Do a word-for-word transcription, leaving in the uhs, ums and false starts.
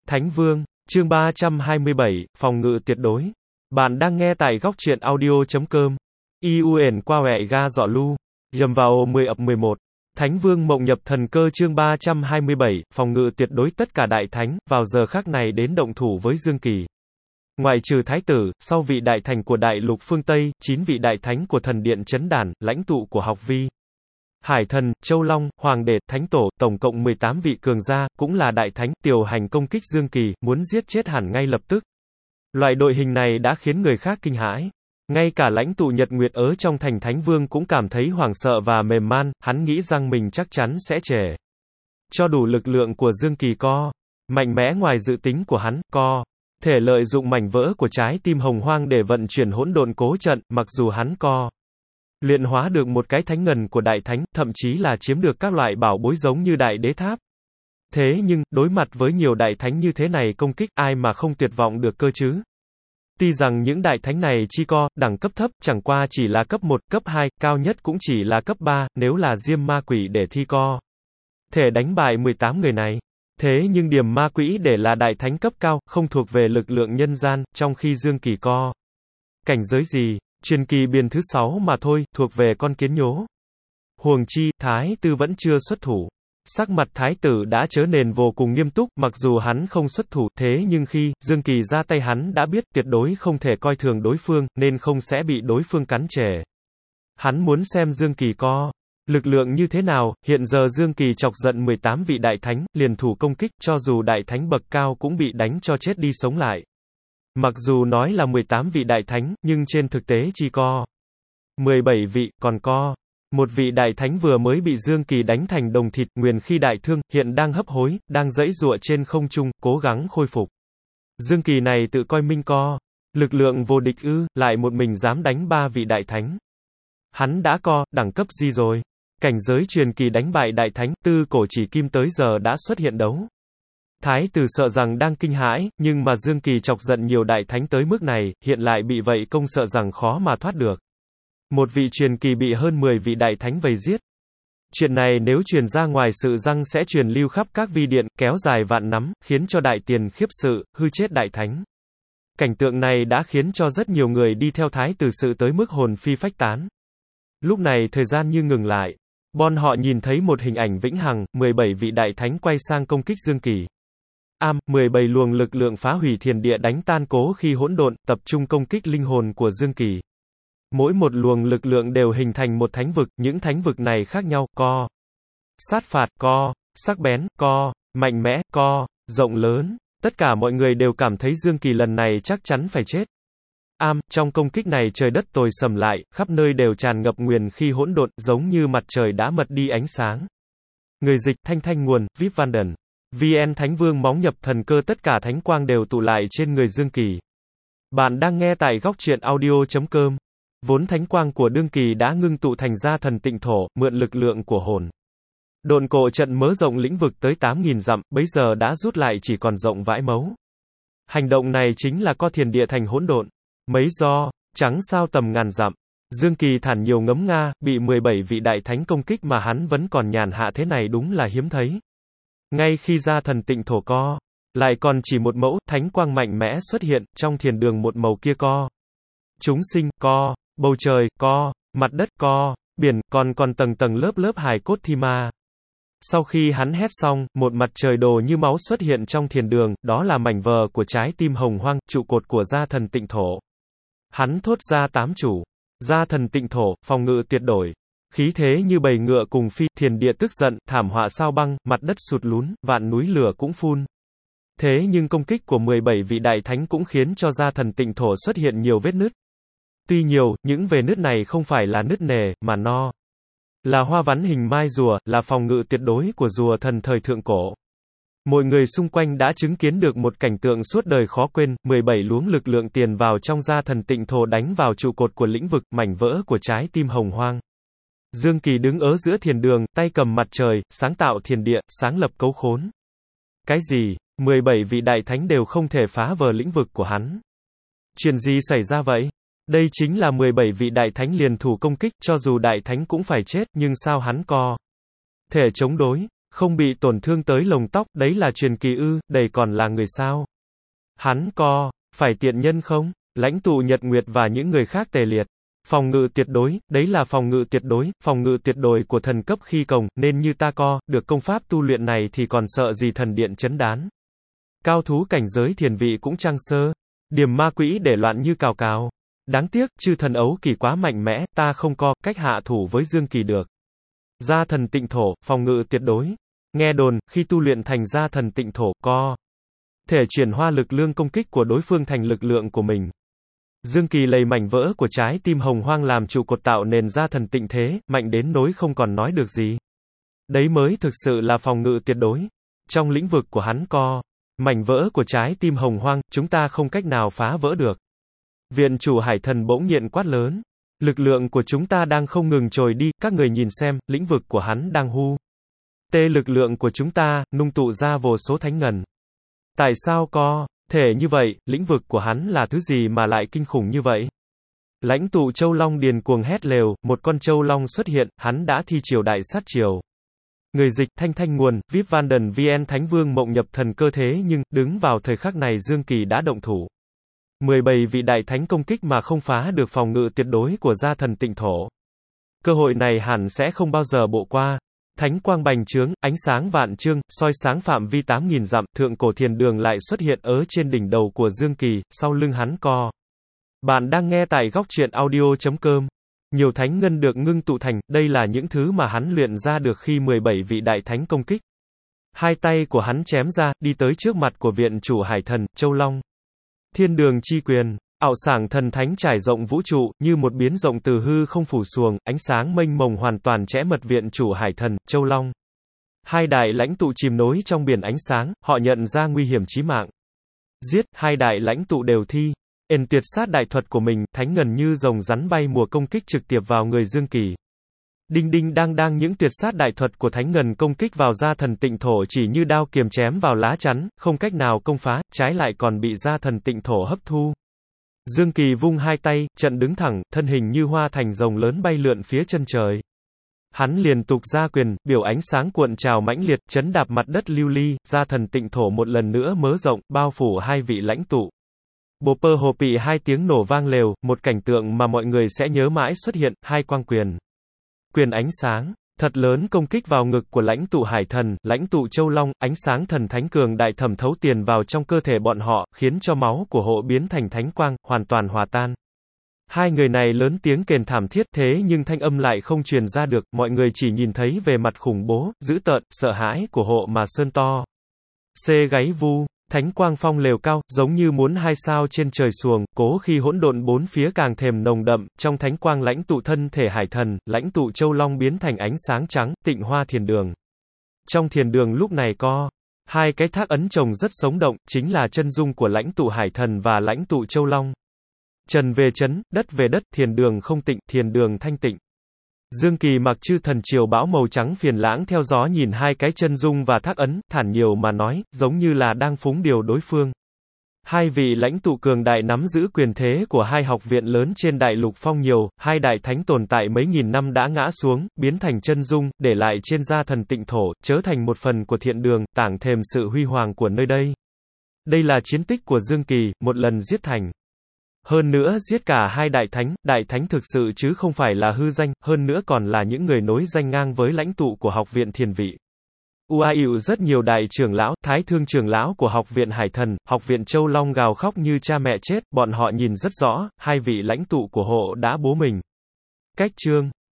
Thánh Vương, chương ba trăm hai mươi bảy, phòng ngự tuyệt đối. Bạn đang nghe tại góc truyện audio chấm com. Iuen qua ẹ ga dọ lu. Dầm vào mười ập mười một. Thánh Vương mộng nhập thần cơ chương ba trăm hai mươi bảy, phòng ngự tuyệt đối tất cả đại thánh, vào giờ khắc này đến động thủ với Dương Kỳ. Ngoại trừ Thái tử, sau vị đại thành của đại lục phương Tây, chín vị đại thánh của thần điện chấn đàn, lãnh tụ của học vi. Hải thần, Châu Long, Hoàng đệ, Thánh tổ, tổng cộng mười tám vị cường gia, cũng là đại thánh, điều hành công kích Dương Kỳ, muốn giết chết hẳn ngay lập tức. Loại đội hình này đã khiến người khác kinh hãi. Ngay cả lãnh tụ Nhật Nguyệt ở trong thành Thánh Vương cũng cảm thấy hoảng sợ và mềm man, hắn nghĩ rằng mình chắc chắn sẽ trễ. Cho đủ lực lượng của Dương Kỳ co. Mạnh mẽ ngoài dự tính của hắn, co. Thể lợi dụng mảnh vỡ của trái tim hồng hoang để vận chuyển hỗn độn cố trận, mặc dù hắn co. Luyện hóa được một cái thánh ngần của đại thánh, thậm chí là chiếm được các loại bảo bối giống như đại đế tháp. Thế nhưng, đối mặt với nhiều đại thánh như thế này công kích, ai mà không tuyệt vọng được cơ chứ? Tuy rằng những đại thánh này chi co, đẳng cấp thấp, chẳng qua chỉ là cấp một, cấp hai, cao nhất cũng chỉ là cấp ba, nếu là diêm ma quỷ để thi co. Thể đánh bại mười tám người này. Thế nhưng điểm ma quỷ để là đại thánh cấp cao, không thuộc về lực lượng nhân gian, trong khi Dương Kỳ co. Cảnh giới gì? Truyền kỳ biên thứ sáu mà thôi, thuộc về con kiến nhố. Huống chi, Thái tử vẫn chưa xuất thủ. Sắc mặt Thái tử đã trở nên vô cùng nghiêm túc, mặc dù hắn không xuất thủ, thế nhưng khi Dương Kỳ ra tay hắn đã biết tuyệt đối không thể coi thường đối phương, nên không sẽ bị đối phương cắn trề. Hắn muốn xem Dương Kỳ co lực lượng như thế nào, hiện giờ Dương Kỳ chọc giận mười tám vị đại thánh, liền thủ công kích, cho dù đại thánh bậc cao cũng bị đánh cho chết đi sống lại. Mặc dù nói là mười tám vị đại thánh, nhưng trên thực tế chỉ có mười bảy vị, còn có một vị đại thánh vừa mới bị Dương Kỳ đánh thành đồng thịt, nguyền khi đại thương, hiện đang hấp hối, đang giãy giụa trên không trung, cố gắng khôi phục. Dương Kỳ này tự coi minh co lực lượng vô địch ư, lại một mình dám đánh ba vị đại thánh. Hắn đã co đẳng cấp gì rồi? Cảnh giới truyền kỳ đánh bại đại thánh, tư cổ chỉ kim tới giờ đã xuất hiện đấu. Thái tử sợ rằng đang kinh hãi, nhưng mà Dương Kỳ chọc giận nhiều đại thánh tới mức này, hiện lại bị vậy công sợ rằng khó mà thoát được. Một vị truyền kỳ bị hơn mười vị đại thánh vây giết. Chuyện này nếu truyền ra ngoài sự răng sẽ truyền lưu khắp các vi điện, kéo dài vạn năm, khiến cho đại tiền khiếp sự, hư chết đại thánh. Cảnh tượng này đã khiến cho rất nhiều người đi theo Thái tử sự tới mức hồn phi phách tán. Lúc này thời gian như ngừng lại. Bọn họ nhìn thấy một hình ảnh vĩnh hằng, mười bảy vị đại thánh quay sang công kích Dương Kỳ. Am, mười bảy luồng lực lượng phá hủy thiên địa đánh tan cố khi hỗn độn, tập trung công kích linh hồn của Dương Kỳ. Mỗi một luồng lực lượng đều hình thành một thánh vực, những thánh vực này khác nhau, co. Sát phạt, co. Sắc bén, co. Mạnh mẽ, co. Rộng lớn. Tất cả mọi người đều cảm thấy Dương Kỳ lần này chắc chắn phải chết. Am, trong công kích này trời đất tối sầm lại, khắp nơi đều tràn ngập nguyền khi hỗn độn, giống như mặt trời đã mất đi ánh sáng. Người dịch, Thanh Thanh nguồn, Vip Vanden. vê en Thánh Vương móng nhập thần cơ tất cả thánh quang đều tụ lại trên người Dương Kỳ. Bạn đang nghe tại góc truyện audio chấm com. Vốn thánh quang của Dương Kỳ đã ngưng tụ thành ra thần tịnh thổ, mượn lực lượng của hồn. Độn cổ trận mở rộng lĩnh vực tới tám nghìn dặm, bấy giờ đã rút lại chỉ còn rộng vãi mấu. Hành động này chính là co thiền địa thành hỗn độn. Mấy do, trắng sao tầm ngàn dặm. Dương Kỳ thản nhiều ngấm nga, bị mười bảy vị đại thánh công kích mà hắn vẫn còn nhàn hạ thế này đúng là hiếm thấy. Ngay khi ra thần tịnh thổ co, lại còn chỉ một mẫu, thánh quang mạnh mẽ xuất hiện, trong thiền đường một màu kia co. Chúng sinh, co, bầu trời, co, mặt đất, co, biển, còn còn tầng tầng lớp lớp hài cốt thi ma. Sau khi hắn hét xong, một mặt trời đồ như máu xuất hiện trong thiền đường, đó là mảnh vờ của trái tim hồng hoang, trụ cột của gia thần tịnh thổ. Hắn thốt ra tám chủ. Gia thần tịnh thổ, phòng ngự tuyệt đối. Khí thế như bầy ngựa cùng phi, thiền địa tức giận, thảm họa sao băng, mặt đất sụt lún, vạn núi lửa cũng phun. Thế nhưng công kích của mười bảy vị đại thánh cũng khiến cho gia thần tịnh thổ xuất hiện nhiều vết nứt. Tuy nhiều, những vết nứt này không phải là nứt nề, mà no. Là hoa văn hình mai rùa, là phòng ngự tuyệt đối của rùa thần thời thượng cổ. Mọi người xung quanh đã chứng kiến được một cảnh tượng suốt đời khó quên, mười bảy luống lực lượng tiền vào trong gia thần tịnh thổ đánh vào trụ cột của lĩnh vực, mảnh vỡ của trái tim hồng hoang. Dương Kỳ đứng ở giữa thiền đường, tay cầm mặt trời, sáng tạo thiền địa, sáng lập cấu khốn. Cái gì? mười bảy vị đại thánh đều không thể phá vỡ lĩnh vực của hắn. Chuyện gì xảy ra vậy? Đây chính là mười bảy vị đại thánh liền thủ công kích, cho dù đại thánh cũng phải chết, nhưng sao hắn co thể chống đối? Không bị tổn thương tới lồng tóc, đấy là truyền kỳ ư, đầy còn là người sao? Hắn co, phải tiện nhân không? Lãnh tụ Nhật Nguyệt và những người khác tề liệt. Phòng ngự tuyệt đối, đấy là phòng ngự tuyệt đối, phòng ngự tuyệt đối của thần cấp khi cồng, nên như ta co, được công pháp tu luyện này thì còn sợ gì thần điện chấn đán. Cao thú cảnh giới thiền vị cũng trang sơ. Điểm ma quỹ để loạn như cào cào. Đáng tiếc, chư thần ấu kỳ quá mạnh mẽ, ta không co, cách hạ thủ với Dương Kỳ được. Gia thần tịnh thổ, phòng ngự tuyệt đối. Nghe đồn, khi tu luyện thành gia thần tịnh thổ, co thể chuyển hóa lực lượng công kích của đối phương thành lực lượng của mình. Dương Kỳ lấy mảnh vỡ của trái tim hồng hoang làm trụ cột tạo nền gia thần tịnh thế, mạnh đến nỗi không còn nói được gì. Đấy mới thực sự là phòng ngự tuyệt đối. Trong lĩnh vực của hắn co mảnh vỡ của trái tim hồng hoang, chúng ta không cách nào phá vỡ được. Viện chủ hải thần bỗng nhiên quát lớn. Lực lượng của chúng ta đang không ngừng trồi đi, các người nhìn xem, lĩnh vực của hắn đang hu. Tê lực lượng của chúng ta, nung tụ ra vô số thánh ngần. Tại sao co thể như vậy, lĩnh vực của hắn là thứ gì mà lại kinh khủng như vậy? Lãnh tụ Châu Long điền cuồng hét lều, một con Châu Long xuất hiện, hắn đã thi triều đại sát triều. Người dịch, Thanh Thanh nguồn, vê i pê Vanden vê en Thánh Vương mộng nhập thần cơ thế nhưng, đứng vào thời khắc này Dương Kỳ đã động thủ. mười bảy vị đại thánh công kích mà không phá được phòng ngự tuyệt đối của gia thần tịnh thổ. Cơ hội này hẳn sẽ không bao giờ bộ qua. Thánh quang bành trướng, ánh sáng vạn trượng, soi sáng phạm vi tám nghìn dặm, thượng cổ thiền đường lại xuất hiện ở trên đỉnh đầu của Dương Kỳ, sau lưng hắn co. Bạn đang nghe tại góc truyện audio chấm com. Nhiều thánh ngân được ngưng tụ thành, đây là những thứ mà hắn luyện ra được khi mười bảy vị đại thánh công kích. Hai tay của hắn chém ra, đi tới trước mặt của viện chủ hải thần, Châu Long. Thiên đường chi quyền, ảo sảng thần thánh trải rộng vũ trụ, như một biến rộng từ hư không phủ xuồng, ánh sáng mênh mông hoàn toàn chẽ mật viện chủ hải thần, Châu Long. Hai đại lãnh tụ chìm nổi trong biển ánh sáng, họ nhận ra nguy hiểm chí mạng. Giết, hai đại lãnh tụ đều thi. Ên tuyệt sát đại thuật của mình, thánh ngần như rồng rắn bay mùa công kích trực tiếp vào người Dương Kỳ. Đinh đinh đang đang những tuyệt sát đại thuật của thánh ngần công kích vào gia thần tịnh thổ chỉ như đao kiềm chém vào lá chắn, không cách nào công phá, trái lại còn bị gia thần tịnh thổ hấp thu. Dương Kỳ vung hai tay, trận đứng thẳng, thân hình như hoa thành rồng lớn bay lượn phía chân trời. Hắn liên tục ra quyền, biểu ánh sáng cuộn trào mãnh liệt, chấn đạp mặt đất lưu ly, gia thần tịnh thổ một lần nữa mớ rộng, bao phủ hai vị lãnh tụ. Bồ pơ hồ pị hai tiếng nổ vang lều, một cảnh tượng mà mọi người sẽ nhớ mãi xuất hiện, hai quang quyền. Quyền ánh sáng, thật lớn công kích vào ngực của lãnh tụ hải thần, lãnh tụ Châu Long, ánh sáng thần thánh cường đại thẩm thấu tiền vào trong cơ thể bọn họ, khiến cho máu của hộ biến thành thánh quang, hoàn toàn hòa tan. Hai người này lớn tiếng kền thảm thiết thế nhưng thanh âm lại không truyền ra được, mọi người chỉ nhìn thấy về mặt khủng bố, dữ tợn, sợ hãi của hộ mà sơn to. Xê gáy vu. Thánh quang phong lều cao, giống như muốn hai sao trên trời xuồng, cố khi hỗn độn bốn phía càng thêm nồng đậm, trong thánh quang lãnh tụ thân thể hải thần, lãnh tụ Châu Long biến thành ánh sáng trắng, tịnh hoa thiền đường. Trong thiền đường lúc này có hai cái thác ấn chồng rất sống động, chính là chân dung của lãnh tụ hải thần và lãnh tụ Châu Long. Trần về trấn, đất về đất, thiền đường không tịnh, thiền đường thanh tịnh. Dương Kỳ mặc chư thần triều bão màu trắng phiền lãng theo gió nhìn hai cái chân dung và thác ấn, thản nhiều mà nói, giống như là đang phúng điều đối phương. Hai vị lãnh tụ cường đại nắm giữ quyền thế của hai học viện lớn trên đại lục phong nhiều, hai đại thánh tồn tại mấy nghìn năm đã ngã xuống, biến thành chân dung, để lại trên gia thần tịnh thổ, trở thành một phần của thiện đường, tảng thềm sự huy hoàng của nơi đây. Đây là chiến tích của Dương Kỳ, một lần giết thành. Hơn nữa giết cả hai đại thánh, đại thánh thực sự chứ không phải là hư danh, hơn nữa còn là những người nối danh ngang với lãnh tụ của học viện thiền vị. u a i rất nhiều đại trưởng lão, thái thương trưởng lão của học viện hải thần, học viện Châu Long gào khóc như cha mẹ chết, bọn họ nhìn rất rõ, hai vị lãnh tụ của hộ đã bố mình. Cách chương